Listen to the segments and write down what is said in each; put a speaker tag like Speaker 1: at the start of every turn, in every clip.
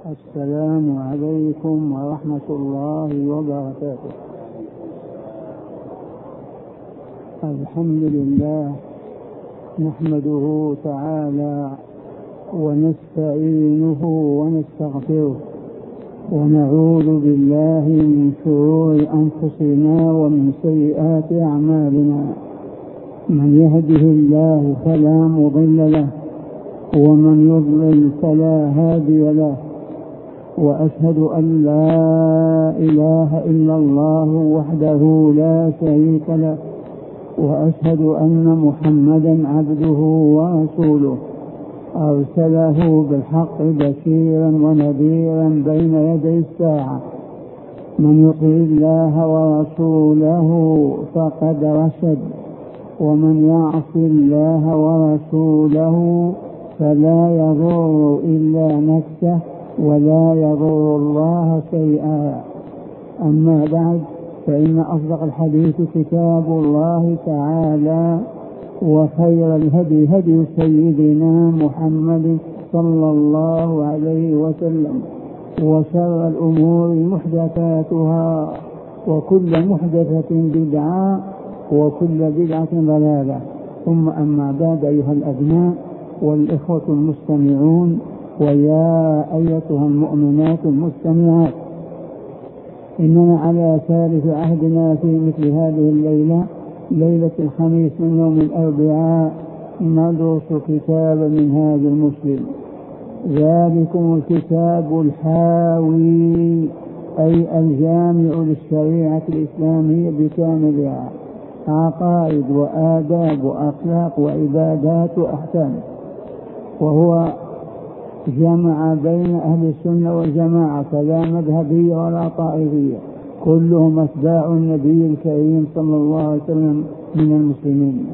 Speaker 1: السلام عليكم ورحمة الله وبركاته. الحمد لله نحمده تعالى ونستعينه ونستغفره ونعوذ بالله من شرور أنفسنا ومن سيئات أعمالنا. من يهده الله فلا مضل له ومن يضلل فلا هادي له، وأشهد أن لا إله إلا الله وحده لا شريك له، وأشهد أن محمدا عبده ورسوله أرسله بالحق بشيرا ونذيرا بين يدي الساعة. من يطع الله ورسوله فقد رشد، ومن يعص الله ورسوله فلا يضر إلا نفسه ولا يضر الله شيئا. أما بعد، فإن أصدق الحديث كتاب الله تعالى، وخير الهدي هدي سيدنا محمد صلى الله عليه وسلم، وشر الأمور محدثاتها، وكل محدثة بدعة، وكل بدعة ضلالة. ثم أما بعد، أيها الأبناء والإخوة المستمعون، ويا أيتها المؤمنات المستمعات، إننا على ثالث عهدنا في مثل هذه الليلة، ليلة الخميس من يوم الأربعاء، ندرس كتابا من هذا المسلم. ذلكم الكتاب الحاوي أي الجامع للشريعة الإسلامية بكاملها، عقائد وآداب وأخلاق وعبادات وأحكام، وهو جمع بين أهل السنة والجماعة، فلا مذهبية ولا طائفية، كلهم أتباع النبي الكريم صلى الله عليه وسلم من المسلمين.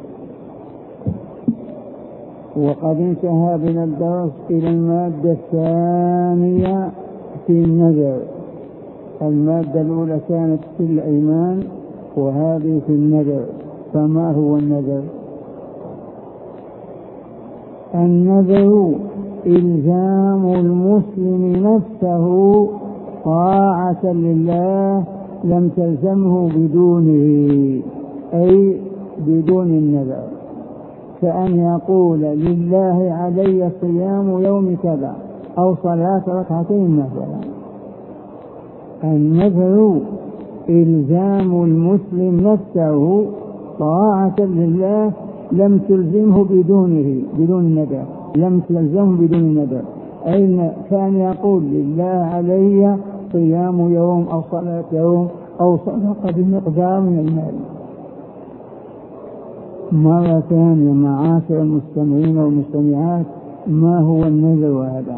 Speaker 1: وقد انتهى بنا الدرس إلى المادة الثانية في النذر. المادة الأولى كانت في الأيمان، وهذه في النذر. فما هو النذر؟ النذر إلزام المسلم نفسه طاعة لله لم تلزمه بدونه، أي بدون النذر، كأن يقول لله علي صيام يوم كذا أو صلاة ركعتين مثلا. النذر إلزام المسلم نفسه طاعة لله لم تلزمه بدون النذر، لم تلزمه بدون النذر، أي كان يقول لله علي صيام يوم أو صلاة يوم أو صدقة بمقدار من المال. مرة ثانية معاشر المستمعين والمستمعات، ما هو النذر هذا؟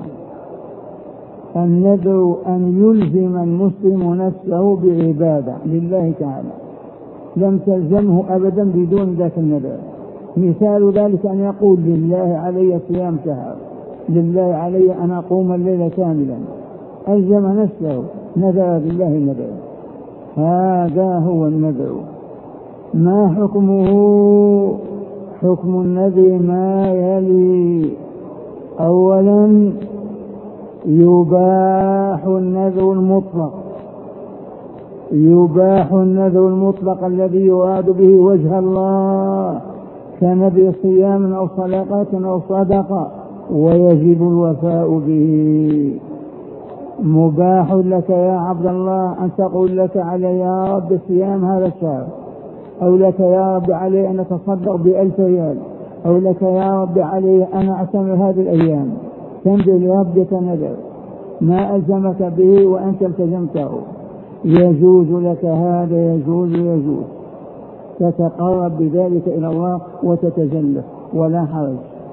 Speaker 1: النذر أن يلزم المسلم نفسه بعبادة لله تعالى لم تلزمه أبدا بدون ذاك النذر. مثال ذلك أن يقول لله علي صيام شهر، لله علي أن أقوم الليل كاملا، ألزم نفسه، نذر بالله النذر. هذا هو النذر. ما حكمه؟ حكم النذر ما يلي. أولا، يباح النذر المطلق، يباح النذر المطلق الذي يراد به وجه الله، كنذر صيام أو صدقة أو صدقة، ويجب الوفاء به. مباح لك يا عبد الله أن تقول لك علي يا رب صيام هذا الشهر، أو لك يا رب علي أن أتصدق ب1000 ريال، أو لك يا رب علي أن أعتمر هذه الأيام. تنذر لربك نذر ما ألزمك به وأنت التزمته، يجوز لك هذا، يجوز. تتقرب بذلك إلى الله وتتجلى ولا حرج.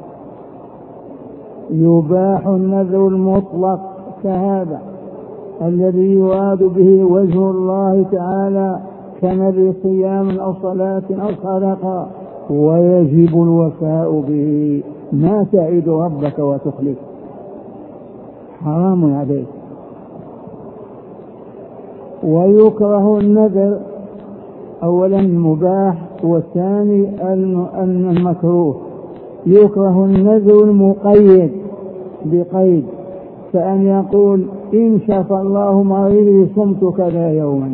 Speaker 1: يباح النذر المطلق كهذا الذي يراد به وجه الله تعالى، كنذر صيام أو صلاة أو صدقة، ويجب الوفاء به. ما تعد ربك وتخلف، حرام عليك. ويكره النذر، أولا مباح، والثاني المكروه. يكره النذر المقيد بقيد، كأن يقول إن شفى الله مريضي صمت كذا يوما،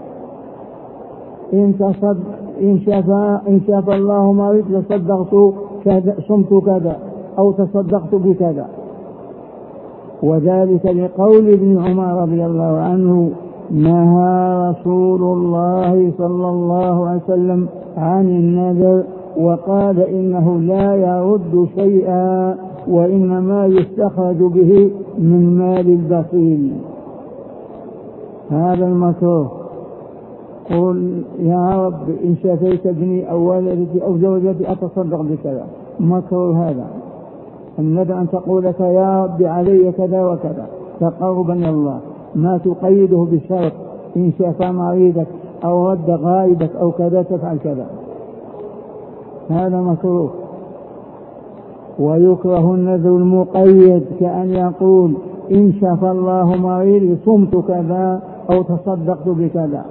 Speaker 1: إن شفى الله مريض تصدقت كذا، صمت كذا أو تصدقت بكذا. وذلك لقول ابن عمر رضي الله عنه: نهى رسول الله صلى الله عليه وسلم عن النذر وقال إنه لا يرد شيئا وإنما يستخرج به من مال البخيل. هذا المكروه. قل يا رب إن شفيت ابني أو ولدتي أو زوجتي أتصدق بكذا، مكروه هذا. الندى أن تقول لك يا رب علي كذا وكذا تقربا إلى الله، ما تقيده بشرط إن شفى مريضك أو رد غائبك أو كذا تفعل كذا، هذا مكروه. ويكره النذر المقيد كأن يقول إن شفى الله مريضي صمت كذا أو تصدقت بكذا.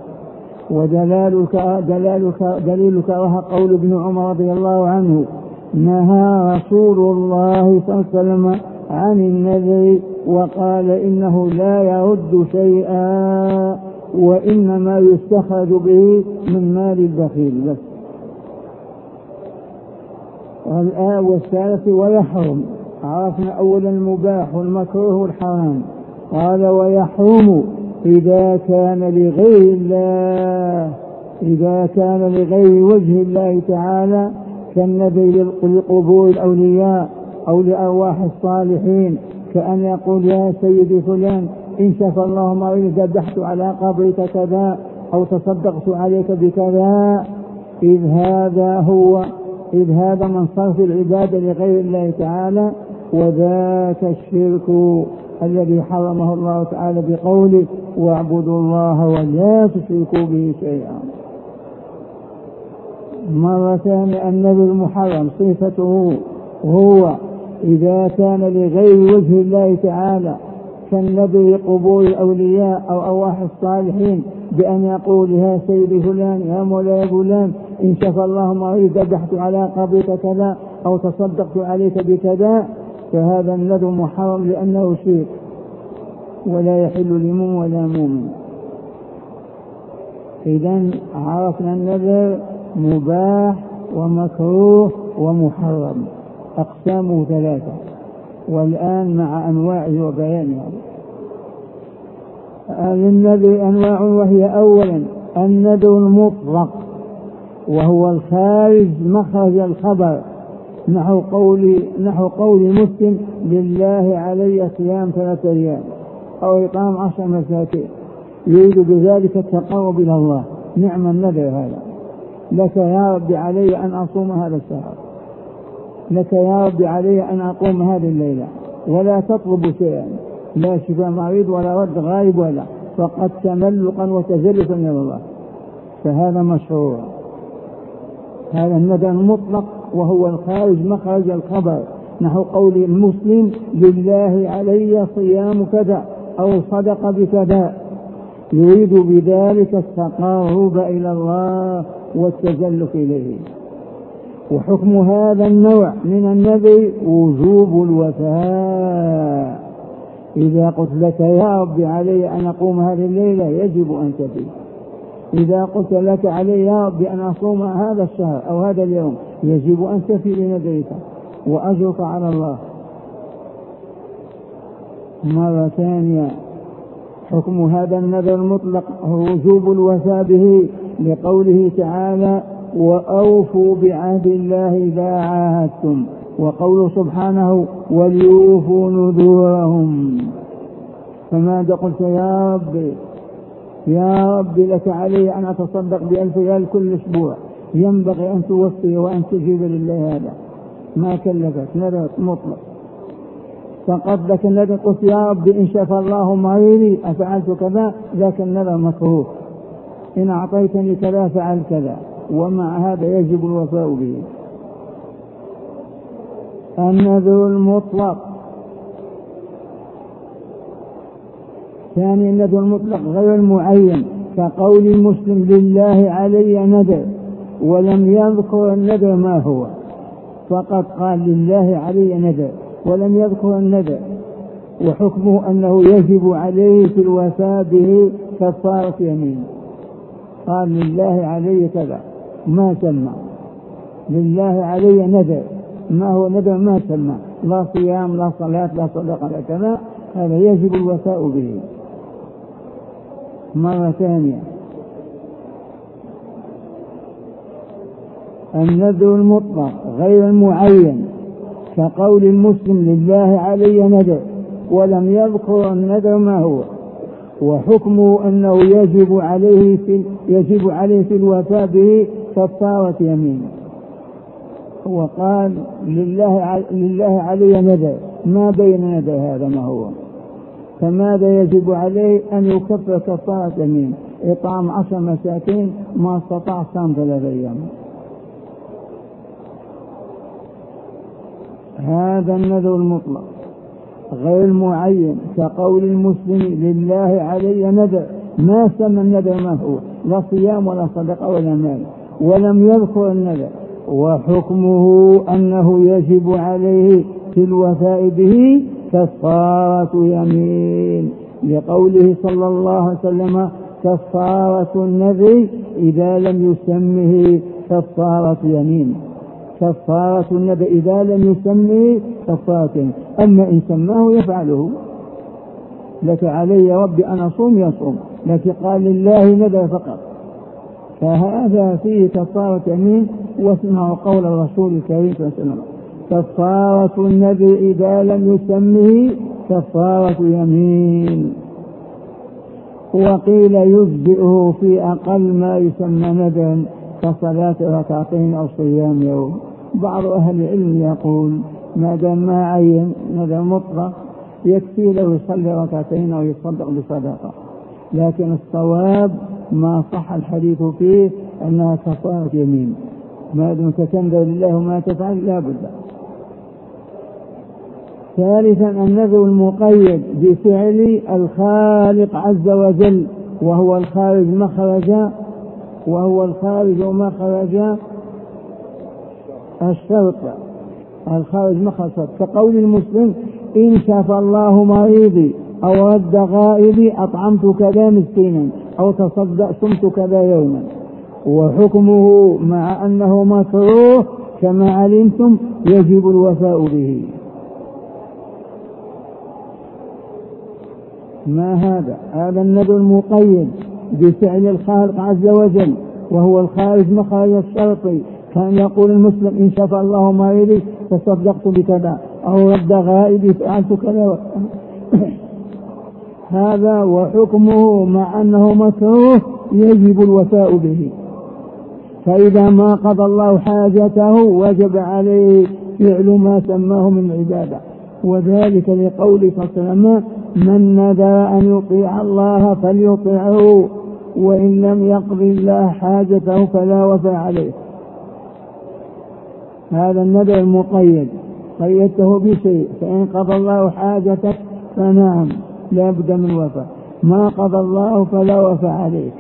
Speaker 1: دليل كراهة قول ابن عمر رضي الله عنه: نهى رسول الله صلى الله عليه وسلم عن النذر وقال إنه لا يرد شيئا وإنما يستخرج به من مال البخيل. بس. والثالث ويحرم. عرفنا أولا المباح والمكروه والحرام. قال ويحرم إذا كان لغير الله، إذا كان لغير وجه الله تعالى كالنذر لقبور الأولياء أو لأرواح الصالحين، كأن يقول يا سيدي فلان إن شفى الله مريض ذبحت على قبرك كذا أو تصدقت عليك بكذا، إذ هذا من صرف العبادة لغير الله تعالى، وذاك الشرك الذي حرمه الله تعالى بقوله واعبدوا الله ولا تشركوا به شيئا. مرة ثانية النذر المحرم صفته هو إذا كان لغير وجه الله تعالى كالنذر قبور الأولياء أو أرواح الصالحين، بأن يقول يا سيدي فلان يا مولاي فلان إن شفى الله مريض ذبحت على قبرك كذا أو تصدقت عليك بكذا، فهذا النذر محرم لأنه شرك ولا يحل لمؤمن ولا مؤمن. إذن عرفنا النذر مباح ومكروه ومحرم، أقسامه ثلاثة، والآن مع أنواعه وبيانها. للنذر أنواع، وهي أولا النذر المطلق وهو الخارج مخرج الخبر، نحو قول مسلم لله علي صيام 3 أيام أو إطعام 10 مساكين، يريد بذلك التقرب إلى الله. نعم النذر هذا. لك يا رب علي أن أصوم هذا الشهر، لك يا رب علي أن أقوم هذه الليلة، ولا تطلب شيئا، لا شفاء مريض ولا رد غائب ولا، فقد تملقا وتزلفا إلى الله، فهذا مشروع. هذا الندى المطلق وهو الخارج مخرج الخبر، نحو قول المسلم لله علي صيام كذا أو صدق بكذا، يريد بذلك التقرب إلى الله والتزلف إليه. وحكم هذا النوع من النذر وجوب الوفاء. إذا قلت لك يا رب علي أن أقوم هذه الليلة يجب أن تفي. إذا قلت لك علي يا رب أن أصوم هذا الشهر أو هذا اليوم يجب أن تفي لنذرك وأجرك على الله. مرة ثانية حكم هذا النذر المطلق هو وجوب الوفاء به، لقوله تعالى وأوفوا بعهد الله إذا عاهدتم، وقوله سبحانه وليوفوا نذورهم. فماذا قلت يا رب لك علي أن أتصدق ب1000 ريال كل أسبوع، ينبغي أن توفي وأن تجيب لله، هذا ما كلفك، نذر مطلق. فقد لك النذر قلت يا رب إن شفى الله مريضي أفعلت كذا، ذاك النذر مكروه، إن أعطيتني كذا فعل كذا، ومع هذا يجب الوفاء به. النذر المطلق. ثاني النذر المطلق غير المعين، كقول المسلم لله علي نذر ولم يذكر النذر ما هو، فقط قال لله علي نذر ولم يذكر النذر، وحكمه أنه يجب عليه في الوفاء به كفارة يمين. قال لله علي كذا ما سمى، لله علي ندر، ما هو ندر ما سمى، لا صيام لا صلاة لا صدقة لا كذا، هذا يجب الوفاء به. مرة ثانية، النذر المطلق غير المعين كقول المسلم لله علي ندر ولم يذكر الندر ما هو، وحكمه أنه يجب عليه في الوفاء به كفارة يمين. هو قال لله علي ندر، ما بين ندر هذا ما هو، فماذا يجب عليه؟ أن يكفر كفارة يمين، إطعام 10 مساكين، ما استطاع صام 3 أيام. هذا النذر المطلق غير المعين كقول المسلم لله علي ندر، ما سمى الندر ما هو، لا صيام ولا صدقة ولا مال، ولم يذكر الندر، وحكمه أنه يجب عليه في الوفاء به كفارة يمين، لقوله صلى الله عليه وسلم كفارة النذر إذا لم يسمه كفارة يمين. كفارة النذر إذا لم يسمه كفارة يمين، أما إن سماه يفعله. لك علي يا ربي أن أصوم يصوم، لكن قال لله نذر فقط، فهذا فيه كفارة يمين. واسمعوا قول الرسول الكريم صلى الله عليه وسلم كفارة النذر إذا لم يسمه كفارة يمين. وقيل يجزئه في أقل ما يسمى نذرا كصلاة 2 أو صيام يوم. بعض أهل العلم يقول ما دام ما عين نذر مطلق يكفي له يصلي 2 أو يتصدق بصدقة، لكن الصواب ما صح الحديث فيه أنها كفارة يمين، ما دمت تنذر لله ما تفعل لا بد. ثالثا النذر المقيد بفعل الخالق عز وجل، وهو الخارج مخرج الشرط، الخارج مخرج الشرط، كقول المسلم إن شفى الله مريضي أو رد غائبي أطعمت كذا مسكينا أو صمت كذا يوما. وحكمه مع أنه مكروه كما علمتم يجب الوفاء به. ما هذا النذر المقيد بفعل الخالق عز وجل، وهو الخارج مخرج الشرط، كان يقول المسلم إن شفى الله مريضي تصدقت بكذا أو رد غائبي فعلت كذا هذا وحكمه مع أنه مكروه يجب الوفاء به. فإذا ما قضى الله حاجته وجب عليه فعل ما سماه من عبادة، وذلك لقوله صلى الله عليه وسلم من نذر أن يطيع الله فليطيعه وإن لم يقضي الله حاجته فلا وفاء عليه. هذا النذر المقيد قيدته بشيء، فإن قضى الله حاجتك فنعم لا بد من وفاء، ما قضى الله فلا وفاء عليك.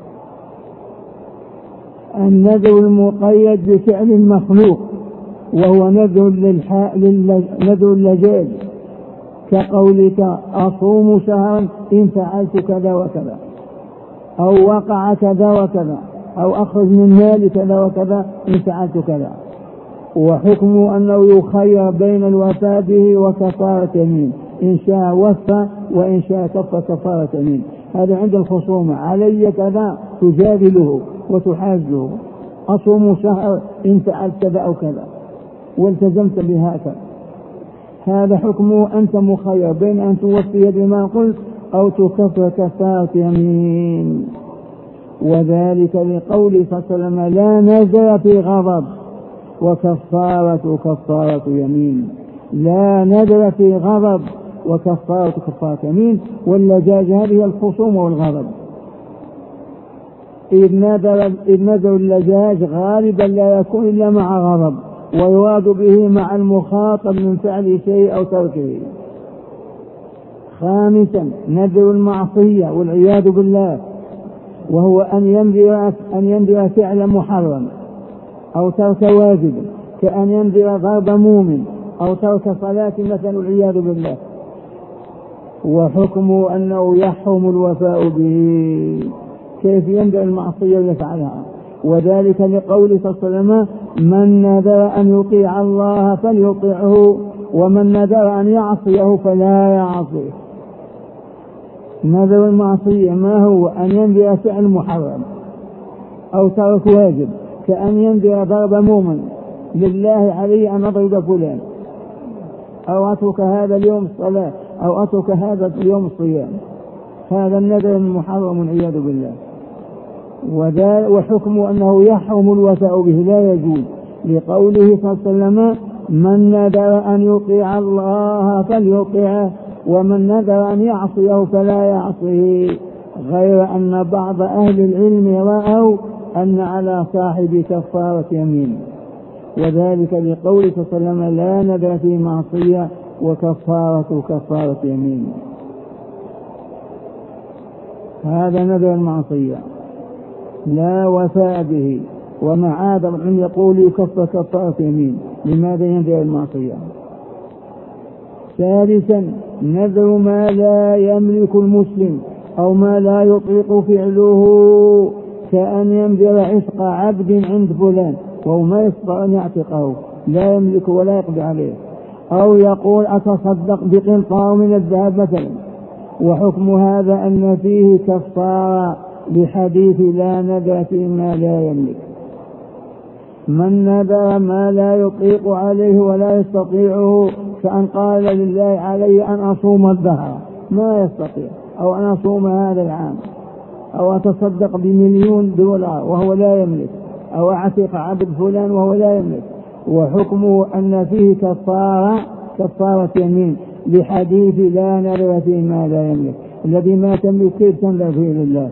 Speaker 1: النذر المقيد بفعل المخلوق، وهو نذر اللجاج، كقولك أصوم شهرا إن فعلت كذا وكذا، أو وقع كذا وكذا، أو أخرج من مالي كذا وكذا إن فعلت كذا. وحكمه أنه يخير بين الوفاء به وكفارة يمين، إن شاء وفى وإن شاء كفى كفارة يمين. هذا عند الخصومة، علي كذا تجادله وتحاجه، أصوم شهر إن فعلت كذا أو كذا والتزمت بهذا. هذا حكمه أنت مخير بين أن توفي بما قلت أو تكفر كفارة يمين. وذلك لقول صلى الله عليه وسلم لا نذر في غضب وكفارة كفارة يمين. لا نذر في غضب وكفارة كفارة يمين. واللجاج هذه الخصوم والغضب، إذ نذر اللجاج غالبا لا يكون إلا مع غضب، ويراد به مع المخاطب من فعل شيء أو تركه. خامسا نذر المعصية والعياذ بالله، وهو أن ينذر فعل محرم أو ترك واجب، كأن ينذر ضرب مؤمن أو ترك صلاة مثلا والعياذ بالله. وحكمه أنه يحرم الوفاء به. كيف يندع المعصية ويفعلها؟ وذلك لقوله صلى الله عليه وسلم: من نذر أن يطيع الله فليطيعه، ومن نذر أن يعصيه فلا يعصيه. نذر المعصية ما هو؟ أن ينذر فعل محرم أو ترك واجب، كأن ينذر ضرب مؤمن لله علي أن أضرب فلان، أو أترك هذا اليوم الصلاة، أو أترك هذا اليوم الصيام. هذا النذر المحرم والعياذ بالله. وحكمه أنه يحرم الوفاء به، لا يجوز، لقوله صلى الله عليه وسلم: من نذر أن يطيع الله فليطيعه، ومن نذر أن يعصيه فلا يعصيه. غير أن بعض أهل العلم رأوا أن على صاحب كفارة يمين، وذلك لقوله صلى الله عليه وسلم: لا نذر في معصية وكفارة كفارة يمين. هذا نذر المعصية لا وفاء به، ومع هذا من يقول يكفر كفارة يمين. لماذا ينذر المعصية؟ ثالثا: نذر ما لا يملك المسلم أو ما لا يطيق فعله، كأن ينذر عتق عبد عند فلان وهو ما يستطيع أن يعتقه، لا يملك ولا يقضي عليه، أو يقول أتصدق بقنطار من الذهب مثلا. وحكم هذا أن فيه كفارة بحديث: لا نذر فيما لا يملك. من نذر ما لا يطيق عليه ولا يستطيعه، كأن قال: لله علي أن أصوم الدهر، ما يستطيع، أو أن أصوم هذا العام، أو أتصدق ب$1,000,000 وهو لا يملك، أو أعتق عبد فلان وهو لا يملك. وحكمه أن فيه كفارة يمين لحديث: لا نذر فيما لا يملك. الذي ما تملك كيف تنذر فيه لله؟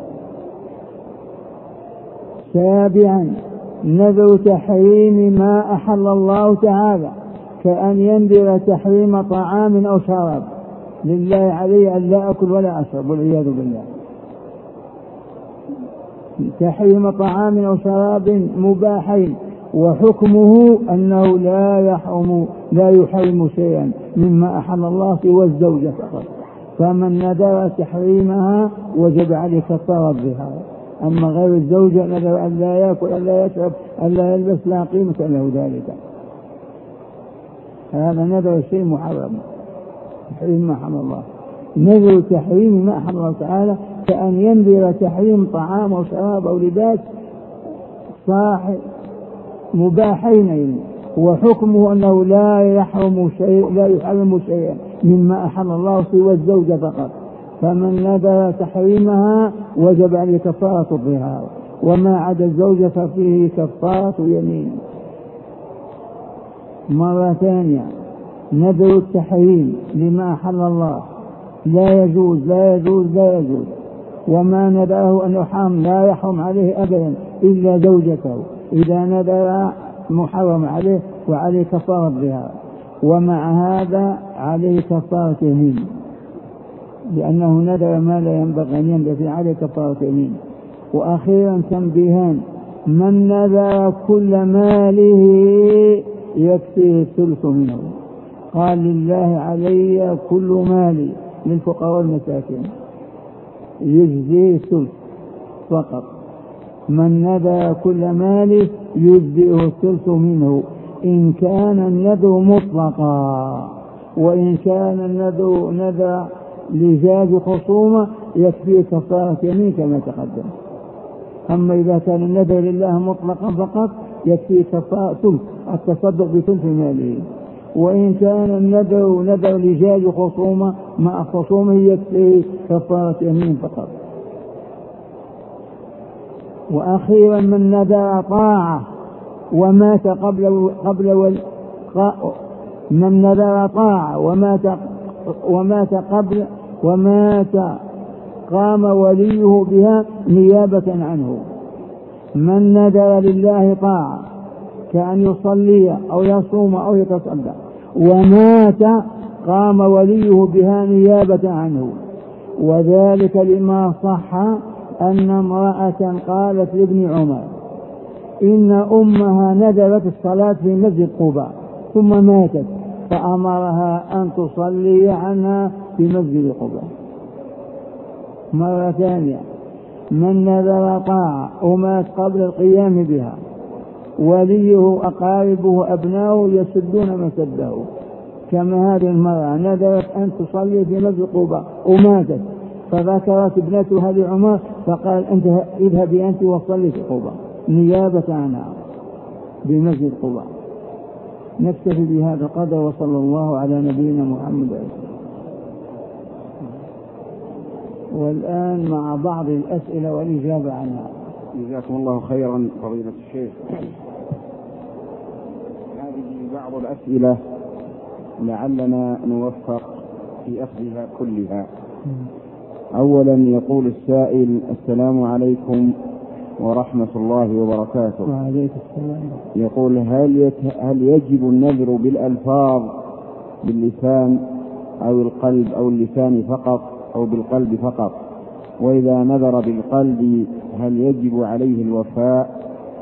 Speaker 1: سابعا: نذر تحريم ما أحل الله تعالى، كأن ينذر تحريم طعام أو شراب، لله علي أن لا أكل ولا أشرب والعياذ بالله. تحريم طعام أو شراب مباحين، وحكمه أنه لا يحرم شيئا مما أحل الله سوى الزوجة فقط. فمن نذر تحريمها وجب عليه كفارة بها. أما غير الزوجة نذر أن لا يأكل، أن لا يشرب، أن لا يلبس، لا قيمة له ذلك. هذا نذر شيء محرم، تحريم ما حرم الله. نذر تحريم ما حرم الله تعالى، كأن ينذر تحريم طعام أو شراب أو لباس صاحب مباحين، وحكمه أنه لا يحرم شيئا مما أحل الله سوى الزوجة فقط. فمن نذر تحريمها وجب عليه كفارة الظهار، وما عدا الزوجة ففيه كفارة يمين. مرة ثانية: نذر التحريم لما أحل الله لا يجوز لا يجوز لا يجوز، وما نذره أن يحرم لا يحرم عليه أبدا إلا زوجته، إذا نذر محرم عليه وعليه كفارة الظهار، ومع هذا عليه كفارة يمين، لأنه نذر ما لا ينبغي أن ينذر فيه، عليه كفارة يمين. وأخيرا تنبيهان: من نذر كل ماله يكفيه الثلث منه، قال: لله علي كل مالي للفقراء والمساكين، يجزيه الثلث فقط. من نذر كل ماله يجزئه الثلث منه، إن كان النذر مطلقا، وإن كان النذر نذر لجاز خصومة يكفي كفارة يمين كما تقدم. أما إذا كان النذر لله مطلقا فقط يكفي كفارة ثلث، التصدق بثلث ماله. وإن كان النذر نذر لجاز خصومة مع خصومه يكفي كفارة يمين فقط. وأخيرا: من نذر طاعة ومات من نذر طاعة ومات قام وليه بها نيابة عنه. من نذر لله طاعة كأن يصلي أو يصوم أو يتصدق ومات قام وليه بها نيابة عنه، وذلك لما صح أن امرأة قالت لابن عمر: إن أمها نذرت الصلاة في مسجد قباء ثم ماتت، فأمرها أن تصلي عنها في مسجد قباء. مرة ثانية، من نذر طاعة ومات قبل القيام بها وليه أقاربه أبناؤه يسدون مسده، كما هذه المرأة نذرت أن تصلي في مسجد قباء وماتت، فذكرت ابنتها لعمر فقال أنت اذهبي أنت وصلي في قباء نيابة عنها بمسجد قباء. نكتفي بهذا القدر، وصلى الله على نبينا محمد. والآن مع بعض الأسئلة والإجابة عنها.
Speaker 2: جزاكم الله خيرا فضيلة الشيخ. هذه بعض الأسئلة لعلنا نوفق في أخذها كلها. أولا يقول السائل: السلام عليكم ورحمة الله وبركاته.
Speaker 1: وعليكم السلام.
Speaker 2: يقول: هل يجب النذر بالألفاظ باللسان أو القلب أو اللسان فقط أو بالقلب فقط؟ وإذا نذر بالقلب هل يجب عليه الوفاء؟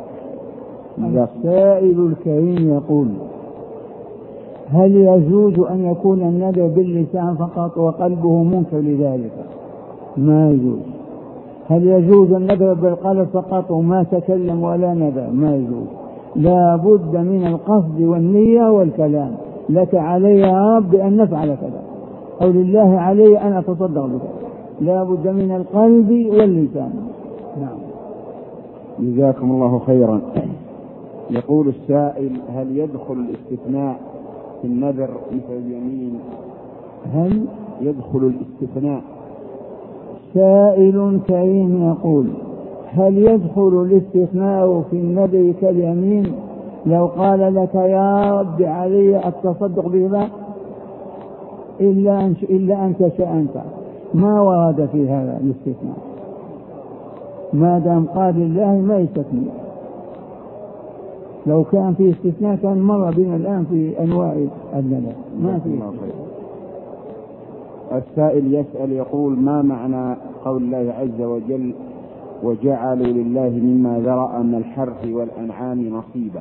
Speaker 1: السائل الكريم يقول: هل يجوز أن يكون النذر باللسان فقط وقلبه منكر لذلك؟ ما يجوز. هل يجوز النذر بالقلب فقط وما تكلم ولا نذر؟ ما يجوز. لا بد من القصد والنية والكلام. لك علي يا رب أن نفعل كذا، أو لله علي أن أتصدق بك. لا بد من القلب واللسان. نعم.
Speaker 2: جزاكم الله خيرا. يقول السائل: هل يدخل الاستثناء في النذر مثل اليمين؟
Speaker 1: هل
Speaker 2: يدخل الاستثناء؟
Speaker 1: سائل كريم يقول: هل يدخل الاستثناء في النذر كاليمين؟ لو قال لك يا رب علي التصدق بما إلا أنت شأنت، ما ورد في هذا الاستثناء. ما دام قال لله ما يستثني. لو كان في استثناء كان مر بنا الآن في أنواع النذر، ما في.
Speaker 2: السائل يسأل يقول: ما معنى قول الله عز وجل: وجعلوا لله مما ذرأ من الحرث والأنعام نصيبا؟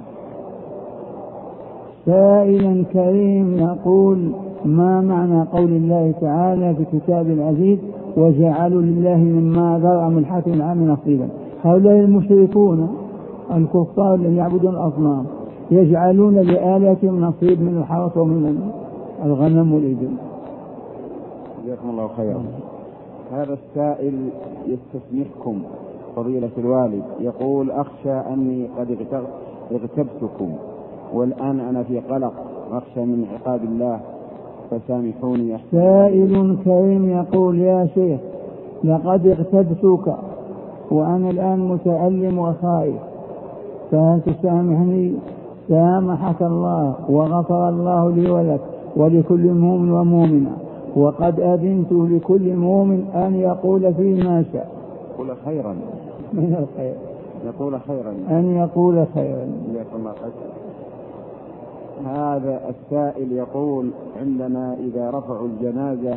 Speaker 1: سائل كريم يقول: ما معنى قول الله تعالى في كتاب العزيز: وجعلوا لله مما ذرأ من الحرث والأنعام نصيبا؟ هؤلاء المشركون الكفار الذين يعبدون الأصنام يجعلون لآلهتهم نصيب من الحرث ومن الغنم والإبل.
Speaker 2: جزاكم الله خيرا. هذا السائل يستسمحكم فضيلة الوالد، يقول: أخشى أني قد اغتبتكم والآن أنا في قلق، أخشى من عقاب الله فسامحوني.
Speaker 1: سائل كريم يقول: يا شيخ، لقد اغتبتك وأنا الآن متألم وخائف، فهل تسامحني؟ سامحك الله وغفر الله لي ولك ولكل مؤمن ومؤمنة، وقد أذنت لكل مؤمن أن يقول فيما شاء.
Speaker 2: يقول خيرا
Speaker 1: من الخير.
Speaker 2: يقول خيرا.
Speaker 1: أن يقول خيرا.
Speaker 2: هذا السائل يقول: عندنا إذا رفعوا الجنازة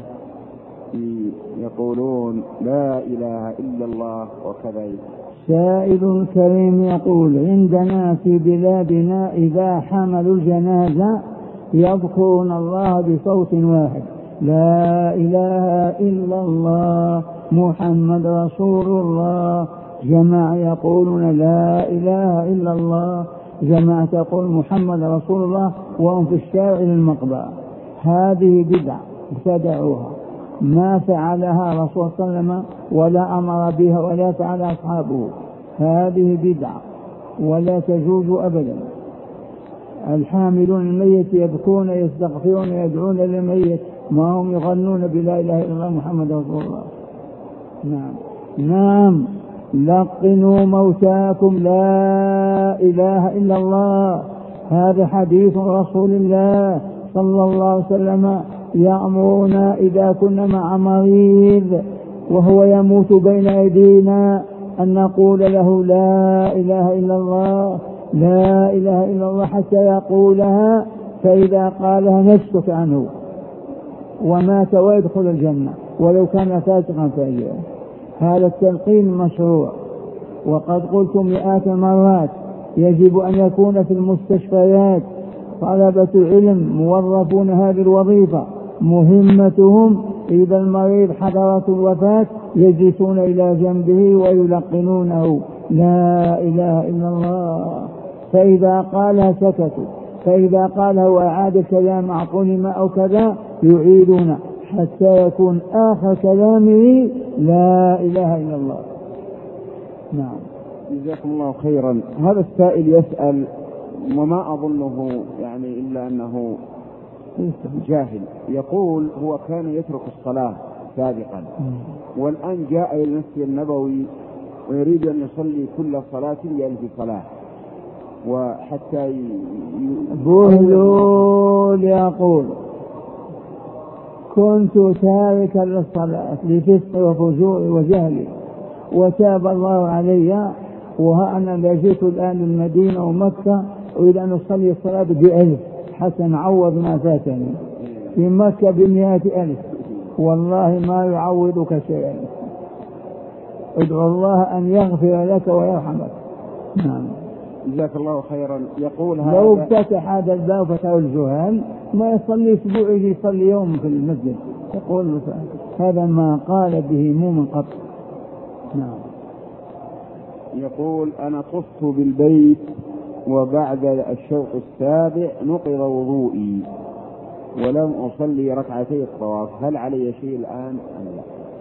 Speaker 2: يقولون لا إله إلا الله وكذا.
Speaker 1: سائل كريم يقول: عندنا في بلادنا إذا حملوا الجنازة يذكرون الله بصوت واحد: لا إله إلا الله محمد رسول الله. جماعة يقولون لا إله إلا الله، جماعة تقول محمد رسول الله، وهم في الشارع للمقبرة. هذه بدعة ابتدعوها، ما فعلها رسول صلى الله عليه وسلم ولا أمر بها ولا فعل أصحابه. هذه بدعة ولا تجوز أبدا. الحاملون الميت يبكون يستغفرون يدعون للميت، ما هم يغنون بلا إله إلا الله محمد رسول الله. نعم. لقنوا موتاكم لا إله إلا الله. هذا حديث رسول الله صلى الله عليه وسلم يأمرنا إذا كنا مع مريض وهو يموت بين أيدينا أن نقول له لا إله إلا الله لا إله إلا الله حتى يقولها، فإذا قالها نسكت عنه ومات ويدخل الجنة ولو كان فاسقا فاجرا. هذا التلقين مشروع، وقد قلت مئات المرات يجب أن يكون في المستشفيات طلبة العلم موظفون هذه الوظيفة مهمتهم إذا المريض حضرت الوفاة يجلسون إلى جنبه ويلقنونه لا إله إلا الله، فإذا قالها سكتوا، فإذا قالها وأعاد الكلام معقول ما أو كذا يعيدون حتى يكون آخر كلامه لا إله إلا الله. نعم.
Speaker 2: جزاكم الله خيرا. هذا السائل يسأل وما أظنه يعني إلا أنه جاهل، يقول هو كان يترك الصلاة سابقا والآن جاء إلى المسجد النبوي ويريد أن يصلي كل صلاة بألف صلاة، وحتى
Speaker 1: بهلول يقول كنت تاركا للصلاة لفسق وفجور وجهل وتاب الله علي، وها أنا لجيت الآن المدينة ومكة أريد أن أصلي الصلاة بألف حتى نعوض ما فاتني في مكة ب100,000، والله ما يعوضك شيئا. ادعو الله أن يغفر لك ويرحمك. نعم.
Speaker 2: جزاك الله خيرا. يقول
Speaker 1: لو افتتح هذا الباب فتحوا الجهال ما يصلي أسبوع يصلي يوم في المسجد. يقول هذا ما قال به مو من قط. نعم.
Speaker 2: يقول أنا طفت بالبيت وبعد الشوط السابع نقض وضوئي ولم أصلي ركعتي الطواف، هل علي شيء الآن أم لا؟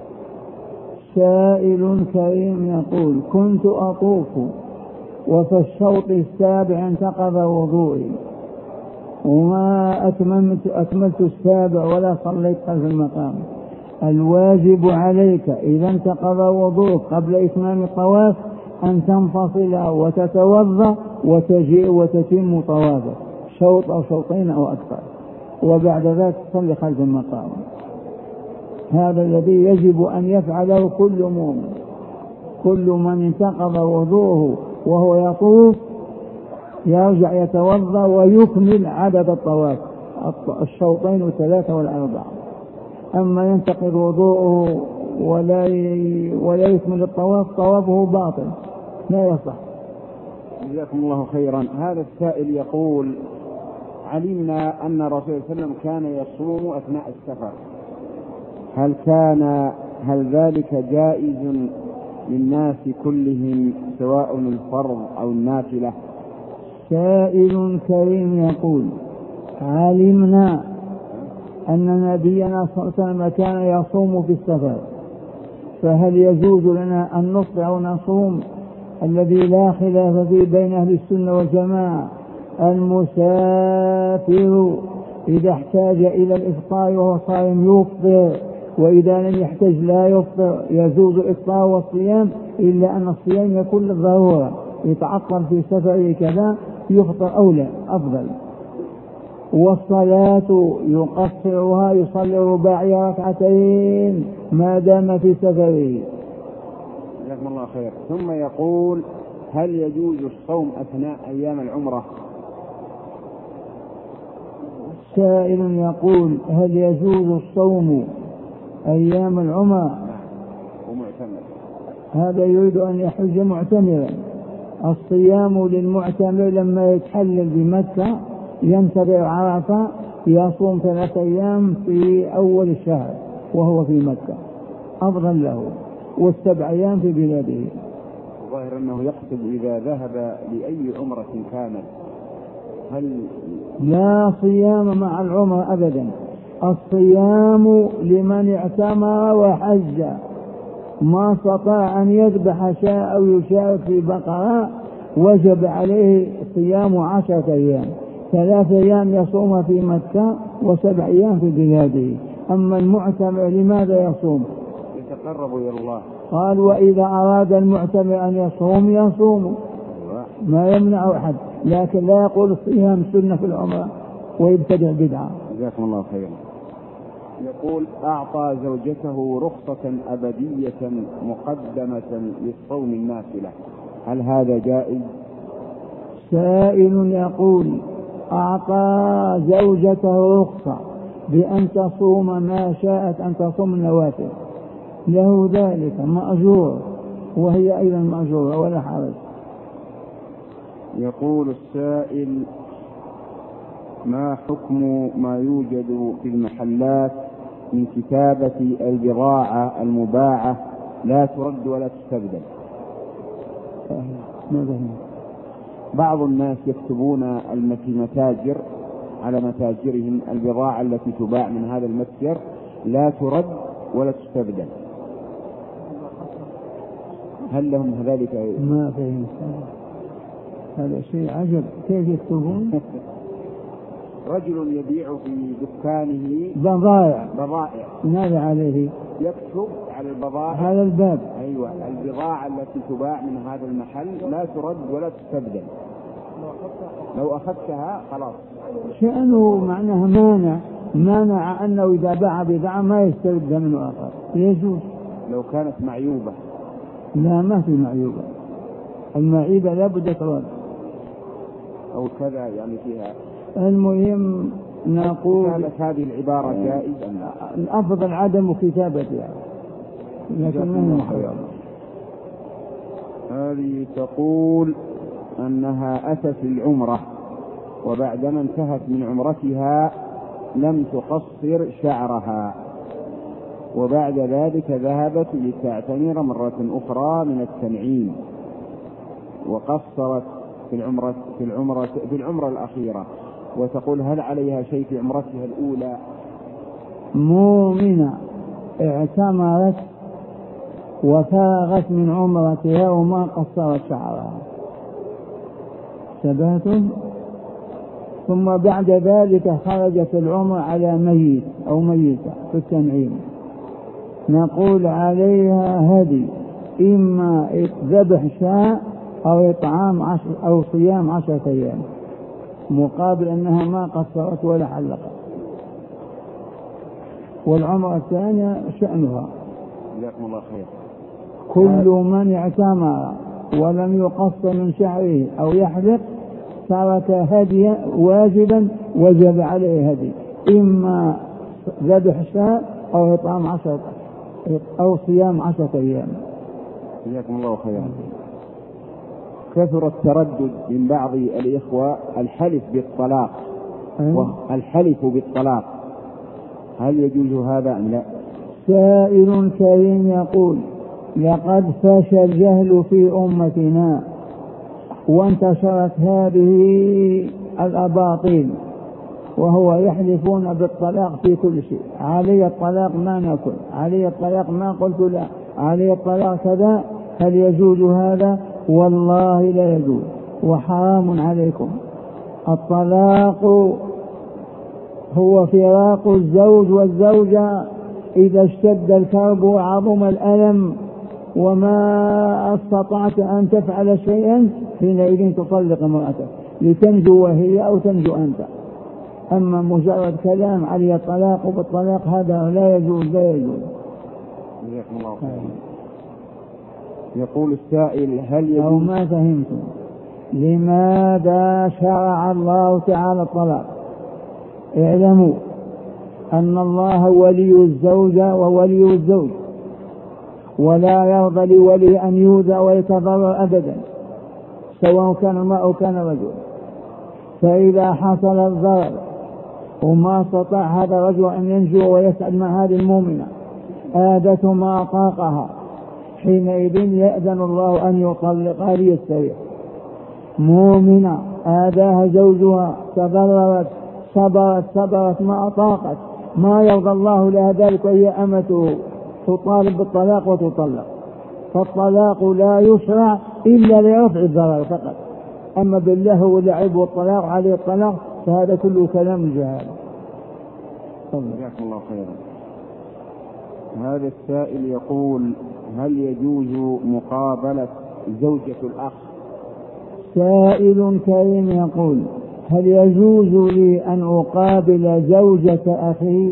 Speaker 1: سائل كريم يقول كنت أطوف وفي الشوط السابع انتقض وضوئي وما أكملت السابع ولا صليت خلف المقام، الواجب عليك إذا انتقض وضوءك قبل إتمام الطواف أن تنفصل وتتوضأ وتجيء وتتم طوافك شوط أو شوطين أو أكثر، وبعد ذلك تصلي خلف المقام. هذا الذي يجب أن يفعله كل مؤمن. كل من انتقض وضوءه وهو يطوف يرجع يتوضأ ويكمل عدد الطواف الشوطين والثلاثة والأربعة. أما ينتقض وضوءه ولا يكمل الطواف طوافه باطل لا يصح.
Speaker 2: جزاكم الله خيرا. هذا السائل يقول علمنا أن الرسول صلى الله عليه وسلم كان يصوم أثناء السفر، هل ذلك جائز للناس كلهم سواء الفرض أو النافلة؟
Speaker 1: سائل كريم يقول علمنا أن نبينا صلى الله عليه وسلم كان يصوم في السفر، فهل يجوز لنا أن نفطر أو نصوم؟ الذي لا خلاف فيه بين أهل السنة والجماعة المسافر إذا احتاج إلى الإفطار وهو صائم يفطر، وإذا لم يحتاج لا يفطر. يجوز الإفطار والصيام إلا أن الصيام يكون للضرورة، يتعطل في سفره كذا يفطر أولى أفضل. والصلاة يقصرها يصلي رباعي ركعتين ما دام في سفره.
Speaker 2: جزاكم الله خير. ثم يقول هل يجوز الصوم أثناء أيام العمرة؟
Speaker 1: سائل يقول هل يجوز الصوم أيام العمرة؟
Speaker 2: ومعتمر.
Speaker 1: هذا يريد أن يحج معتمرا. الصيام للمعتمر لما يتحلل بمكة ينتظر عرفة يصوم 3 أيام في أول الشهر وهو في مكة أفضل له، و7 أيام في بلاده.
Speaker 2: ظاهر أنه يقصد إذا ذهب لأي عمرة كانت.
Speaker 1: لا صيام مع العمر أبدا، الصيام لمن اعتمر وحج ما استطاع أن يذبح شاء أو يشارك في بقرة وجب عليه صيام 10 أيام، 3 أيام يصوم في مكة و7 أيام في بلاده. أما المعتمر لماذا يصوم؟
Speaker 2: يتقرب إلى الله.
Speaker 1: قال وإذا أراد المعتمر أن يصوم ما يمنع أحد، لكن لا يقول الصيام سنة في العمرة ويبتدع بدعة.
Speaker 2: جزاكم الله خيرا. يقول أعطى زوجته رخصة أبدية مقدمة للصوم النافلة، هل هذا جائز؟
Speaker 1: سائل يقول أعطى زوجته رخصة بأن تصوم ما شاءت أن تصوم النوافل، له ذلك مأجور وهي أيضا مأجورة ولا حرج.
Speaker 2: يقول السائل ما حكم ما يوجد في المحلات من كتابة البضاعة المباعة لا ترد ولا تستبدل؟ بعض الناس يكتبون في المتاجر على متاجرهم البضاعة التي تباع من هذا المتجر لا ترد ولا تستبدل، هل لهم ذلك؟
Speaker 1: ما فهمت، هذا شيء عجب، كيف يكتبون؟
Speaker 2: رجل يبيع في دكانه
Speaker 1: بضائع،
Speaker 2: ماذا
Speaker 1: عليه؟
Speaker 2: يكتب على البضائع
Speaker 1: هذا الباب،
Speaker 2: أيوة، البضاعة التي تباع من هذا المحل لا ترد ولا تستبدل، لو أخذتها خلاص.
Speaker 1: شأنه معناه مانع أنه إذا باع بضاعة ما يستبدل من آخر، يجوز.
Speaker 2: لو كانت معيوبة؟
Speaker 1: لا، ما في معيوبة، المعيبة لابد ترد
Speaker 2: أو كذا يعني فيها.
Speaker 1: المهم نقول
Speaker 2: هذه العبارة جائزة؟
Speaker 1: الأفضل عدم كتابتها، لكن ما هو.
Speaker 2: هذه تقول أنها أتت للعمرة وبعدما انتهت من عمرتها لم تقصر شعرها، وبعد ذلك ذهبت لتعتمر مرة أخرى من التنعيم وقصرت في العمرة الأخيرة، وتقول هل عليها شيء في عمرتها الأولى؟
Speaker 1: مؤمنة اعتمرت وفارغت من عمرتها وما قصرت شعرها، ثباتم، ثم بعد ذلك خرجت العمر على ميت أو ميتة في التنعيم، نقول عليها هدي، إما ذبح شاء أو إطعام أو صيام 10 أيام، مقابل أنها ما قصرت ولا حلقت. والعمرة الثانية شأنها.
Speaker 2: جزاكم الله خير.
Speaker 1: كل من اعتمر ولم يقصر من شعره أو يحلق ترك هديا واجبا وجب عليه هدي، إما ذبح شاء أو إطعام 10 أو صيام 10 أيام.
Speaker 2: جزاكم الله خيرا. كثر التردد من بعض الإخوة الحلف بالطلاق، والحلف بالطلاق هل يجوز هذا أم لا؟
Speaker 1: سائل كريم يقول لقد فشى الجهل في أمتنا وانتشرت هذه الأباطيل، وهو يحلفون بالطلاق في كل شيء، علي الطلاق ما نأكل، علي الطلاق ما قلت لا، علي الطلاق كذا. هل يجوز هذا؟ والله لا يجوز، وحرام عليكم. الطلاق هو فراق الزوج والزوجة إذا اشتد الكرب وعظم الألم وما استطعت أن تفعل شيئا حينئذ تطلق امرأتك لتنجو وهي أو تنجو أنت. أما مجرد كلام علي الطلاق بالطلاق هذا لا يجوز، لا يجوز.
Speaker 2: جزاكم الله خيرا. يقول السائل هل يجوز
Speaker 1: أو ما فهمتم لماذا شرع الله تعالى الطلاق؟ اعلموا أن الله ولي الزوجة وولي الزوج، ولا يرضى لولي أن يؤذى ويتضرر أبدا سواء كان المرء أو كان رجل. فإذا حصل الضرر وما استطاع هذا الرجل أن ينجو ويسعد مع هذه المؤمنة آدته ما طاقها، حينئذ يأذن الله أن يطلقها ليستريح. مؤمنة آذاها زوجها تضررت صبرت ما أطاقت، ما يرضى الله لها ذلك وهي أمته، تطالب بالطلاق وتطلق. فالطلاق لا يشرع إلا لرفع الضرر فقط، أما باللهو واللعب والطلاق عليه الطلاق فهذا كله كلام جهال.
Speaker 2: جزاكم الله خيرا. هذا السائل يقول هل يجوز مقابلة زوجة الأخ؟
Speaker 1: سائل كريم يقول هل يجوز لي أن أقابل زوجة أخي؟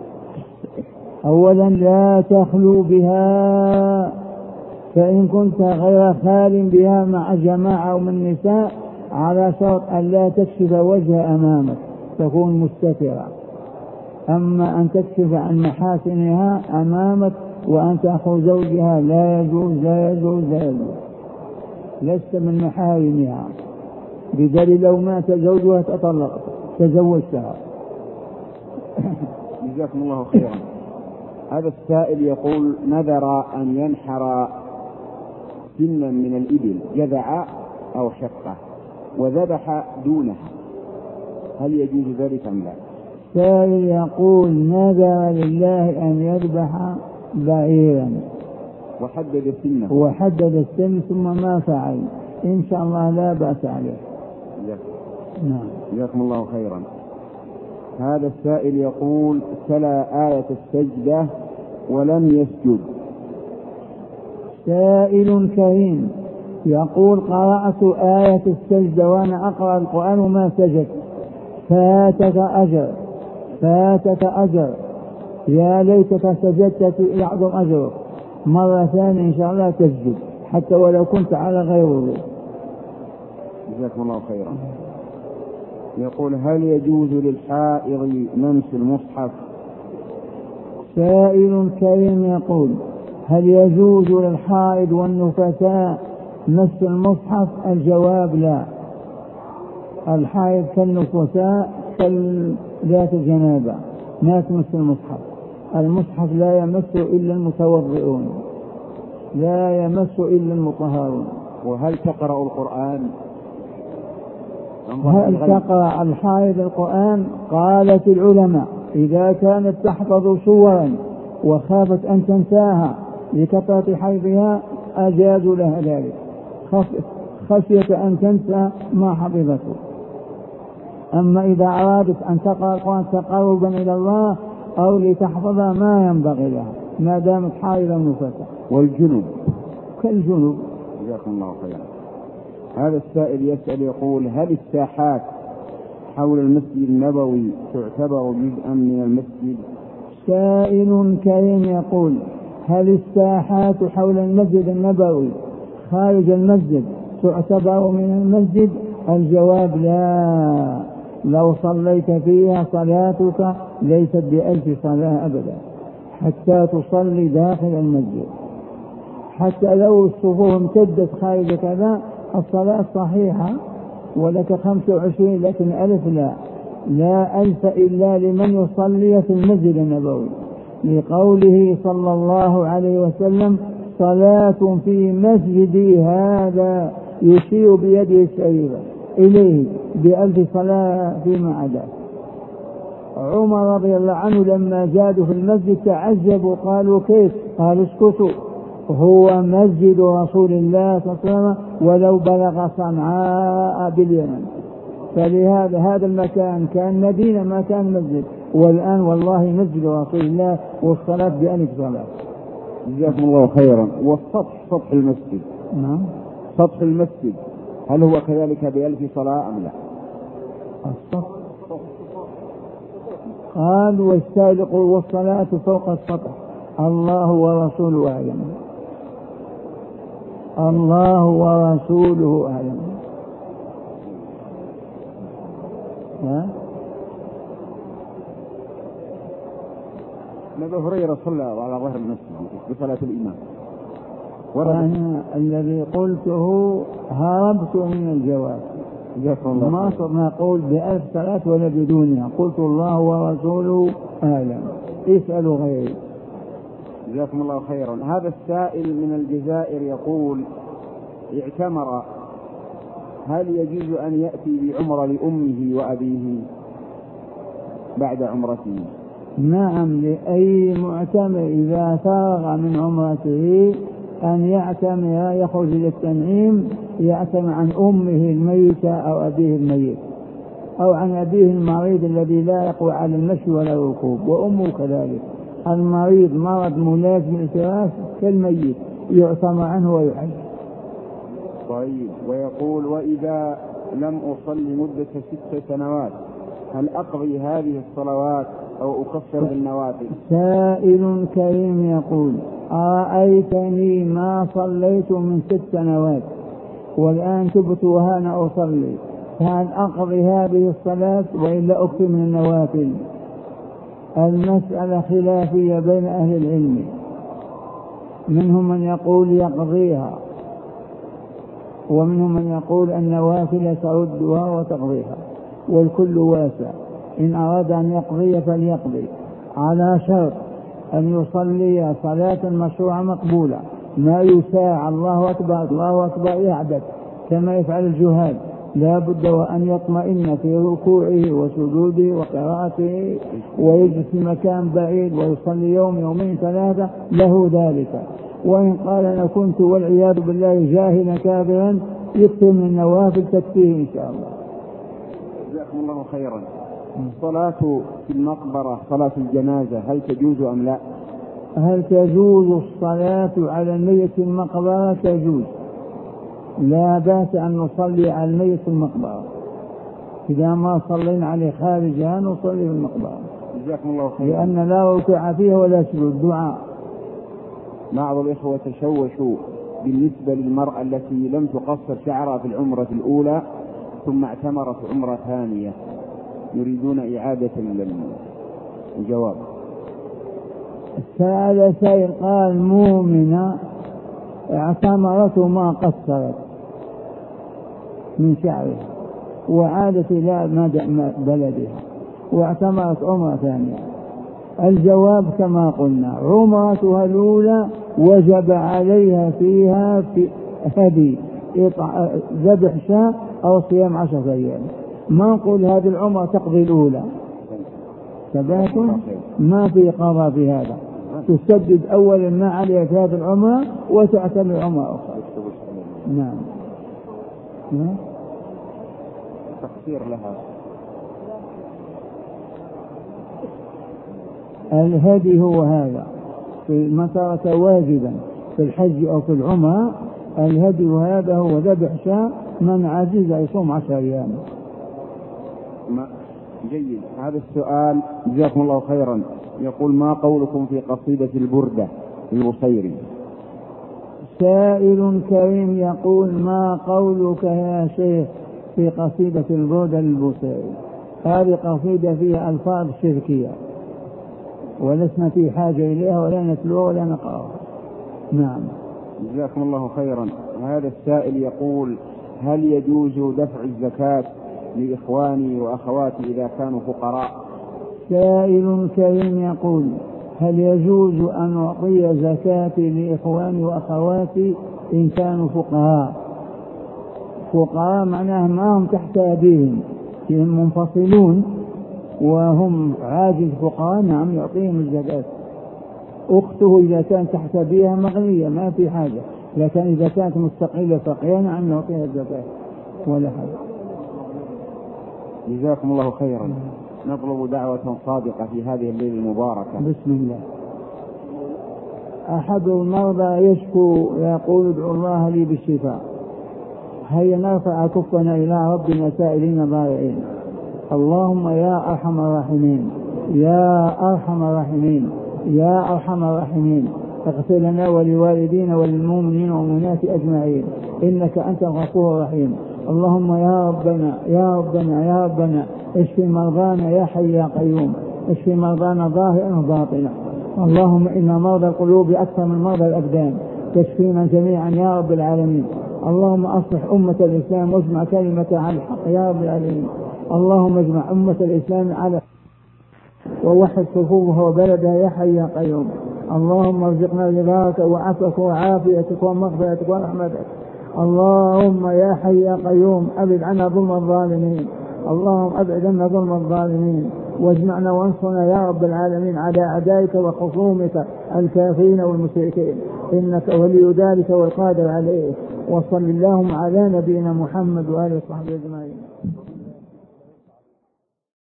Speaker 1: أولا لا تخلو بها، فإن كنت غير خال بها مع جماعة من النساء على شرط أن لا تكشف وجه أمامك، تكون مستترة. أما أن تكشف عن محاسنها أمامك وأنت أخو زوجها لا يجوز، لا يجوز، لا يجوز، لست من محارمها، بدليل لو مات زوجها تطلقت. تزوجتها.
Speaker 2: جزاكم الله خيرا. هذا السائل يقول نذر أن ينحر سنا من الإبل جذع أو شقة وذبح دونها، هل يجوز ذلك أم لا؟
Speaker 1: سائل يقول نذر لله أن يذبح بعيرا وحدد السن ثم ما فعل، إن شاء الله لا بأس عليه.
Speaker 2: نعم. جزاكم الله خيرا. هذا السائل يقول تلا آية السجدة ولم يسجد.
Speaker 1: سائل كريم يقول قرأت آية السجدة وأنا أقرأ القرآن وما سجد، فاتك أجر، يا ليتك سجدت يعظم أجرك. مرة ثانية إن شاء الله تسجد حتى ولو كنت على غير وضوء.
Speaker 2: جزاكم الله خيرا. يقول هل يجوز للحائض مس المصحف؟
Speaker 1: سائل كريم يقول هل يجوز للحائض والنفساء مس المصحف؟ الجواب لا. الحائض كالنفساء كذات الجنابة ما تمس المصحف. المصحف لا يمس إلا المتوضئون، لا يمس إلا المطهرون.
Speaker 2: وهل تقرأ القرآن؟
Speaker 1: هل تقرأ الحائض القرآن؟ قالت العلماء إذا كانت تحفظ صورا وخافت أن تنساها لكثرة حيضها أجازوا لها ذلك، خشية أن تنسى ما حفظته. أما إذا أرادت أن تقرأ القرآن تقربا إلى الله أو لتحفظ ما ينبغي لها ما دامت حائضا نفسا.
Speaker 2: والجنوب
Speaker 1: كالجنوب.
Speaker 2: جزاكم الله خيرا. هذا السائل يسأل يقول هل الساحات حول المسجد النبوي تعتبر جزءا من المسجد؟
Speaker 1: سائل كريم يقول هل الساحات حول المسجد النبوي خارج المسجد تعتبر من المسجد؟ الجواب لا. لو صليت فيها صلاتك ليست ب1000 صلاة أبدا حتى تصلي داخل المسجد. حتى لو الصفوف امتدت خارج كذا الصلاة صحيحة ولك 25، لكن 1000 لا 1000 إلا لمن يصلي في المسجد النبوي، لقوله صلى الله عليه وسلم صلاة في مسجدي هذا يشير بيده الشريفة إليه ب1000 صلاة فيما عدا. عمر رضي الله عنه لما جادوا في المسجد تعجبوا قالوا كيف؟ قالوا اسكتوا، هو مسجد رسول الله صلى الله عليه وسلم ولو بلغ صنعاء باليمن. فلهذا هذا المكان كان مدينة ما كان مسجد، والآن والله مسجد رسول الله والصلاة ب1000 صلاة.
Speaker 2: جزاكم الله خيرا. والسطح سطح المسجد،
Speaker 1: نعم
Speaker 2: سطح المسجد هل هو كذلك ب1000 صلاة أم لا؟
Speaker 1: السطح قال والسابق والصلاة فوق السطح. الله ورسوله أعلم. الله ورسوله أعلم.
Speaker 2: أبو هريرة صلى على ظهر المسجد بصلاة الإمام.
Speaker 1: وأنا الذي قلته هربت من الجواب، ما صرنا نقول ب1000 صلاة ولا بدونها، قلت الله ورسوله أعلم، اسألوا غيري.
Speaker 2: جزاكم الله خيرا. هذا السائل من الجزائر يقول اعتمر، هل يجوز أن يأتي بعمرة لأمه وأبيه بعد عمرته؟
Speaker 1: نعم، لأي معتمر إذا فرغ من عمرته أن يعتمر، يخرج للتنعيم، يعتمر عن أمه الميتة أو أبيه الميت أو عن أبيه المريض الذي لا يقوى على المشي ولا الركوب، وأمه كذلك. المريض مرض ملازم الفراش كالميت يعتمر عنه ويحج.
Speaker 2: طيب. ويقول وإذا لم أصلي مدة 6 سنوات هل أقضي هذه الصلوات أو أكفر بالنوافل؟
Speaker 1: سائل كريم يقول أرأيتني ما صليت من 6 سنوات والآن تبت وأنا أصلي، فهل أقضي هذه الصلاة وإلا أكثر من النوافل؟ المسألة خلافية بين أهل العلم، منهم من يقول يقضيها ومنهم من يقول النوافل تردها وتقضيها. والكل واسع. إن أراد أن يقضي فليقضي على شرط أن يصلي صلاة مشروعة مقبولة، ما يساع الله أكبر الله أكبر يعبد كما يفعل الجهال، لا بد وأن يطمئن في ركوعه وسجوده وقراءته ويجلس في مكان بعيد ويصلي يوم يومين ثلاثة له ذلك. وإن قال أنا كنت والعياذ بالله جاهلا كافرا يكثر من النوافل تكفيه إن شاء الله.
Speaker 2: جزاكم الله خيرا. الصلاة في المقبرة صلاة الجنازة هل تجوز أم لا؟
Speaker 1: هل تجوز الصلاة على الميت في المقبرة؟ تجوز، لا بأس أن نصلي على الميت في المقبرة، إذا ما صلينا عليه خارجها نصلي في المقبرة.
Speaker 2: جزاكم الله خيرا.
Speaker 1: لأن لا ركوع فيها ولا سجود، دعاء.
Speaker 2: بعض الإخوة تشوشوا بالنسبة للمرأة التي لم تقصر شعرها في العمرة الأولى ثم اعتمرت عمرة ثانية، يريدون إعادة الجواب.
Speaker 1: سأل سائل قال مؤمنة اعتمرت ما قصرت من شعرها وعادت إلى بلدها واعتمرت عمرة ثانية. الجواب كما قلنا عمرتها الأولى وجب عليها فيها في هدي ذبح شاة أو صيام 10 أيام. ما نقول هذه العمرة تقضي الأولى، ثبات ما في قضاء في هذا، تسدد أولا ما عليها في هذه العمرة وتعتمر عمرة أخرى. نعم.
Speaker 2: تقصير لها.
Speaker 1: الهدي هو هذا، في من ترك واجبا في الحج أو في العمرة الهدي هذا هو ذبح شاة، من عجز يصوم 10 أيام.
Speaker 2: جيد. هذا السؤال جزاكم الله خيرا يقول ما قولكم في قصيدة البردة للبصيري؟
Speaker 1: سائل كريم يقول ما قولك يا شيخ في قصيدة البردة للبصيري؟ هذه قصيدة فيها ألفاظ شركية ولسنا في حاجة إليها ولا نتلوها ولا نقرأها. نعم.
Speaker 2: جزاكم الله خيرا. هذا السائل يقول هل يجوز دفع الزكاة لإخواني وأخواتي إذا كانوا فقراء؟
Speaker 1: سائل كريم يقول هل يجوز أن أعطي زكاتي لإخواني وأخواتي إن كانوا فقراء؟ فقراء معناه ما هم تحت أبيهم، هم منفصلون وهم عاجز فقراء، نعم يعطيهم الزكاة. أخته إذا كانت تحت أبيها مغنية ما في حاجة، لكن إذا كانت مستقلة فقيرة نعم نعطيها الزكاة ولا حاجة.
Speaker 2: جزاكم الله خيرا. نطلب دعوة صادقة في هذه الليلة المباركة.
Speaker 1: بسم الله. أحد المرضى يشكو يقول ادعو الله لي بالشفاء. هيا نرفع كفنا إلى ربنا سائلين ضارعين. اللهم يا أرحم الراحمين يا أرحم الراحمين يا أرحم الراحمين اغفر لنا ولوالدينا وللمؤمنين والمؤمنات أجمعين إنك أنت الغفور الرحيم. اللهم يا ربنا يا ربنا يا ربنا اشف مرضانا يا حي يا قيوم، اشف مرضانا ظاهرا وباطنا. اللهم إن مرضى القلوب أكثر من مرضى الأبدان، تشفينا جميعا يا رب العالمين. اللهم أصلح أمة الإسلام واجمع كلمة على الحق يا رب العالمين. اللهم اجمع أمة الإسلام على ووحد صفوفها وبلدها يا حي يا قيوم. اللهم ارزقنا رضاك وعفوك وعافيتك ومغفرتك ورحمتك. اللهم يا حي يا قيوم أبعد عنا ظلم الظالمين. اللهم أبعد عنا ظلم الظالمين واجمعنا وانصرنا يا رب العالمين على أعدائك وخصومك الكافرين والمشركين، إنك ولي ذلك والقادر عليه. وصل اللهم على نبينا محمد وآله وصحبه أجمعين.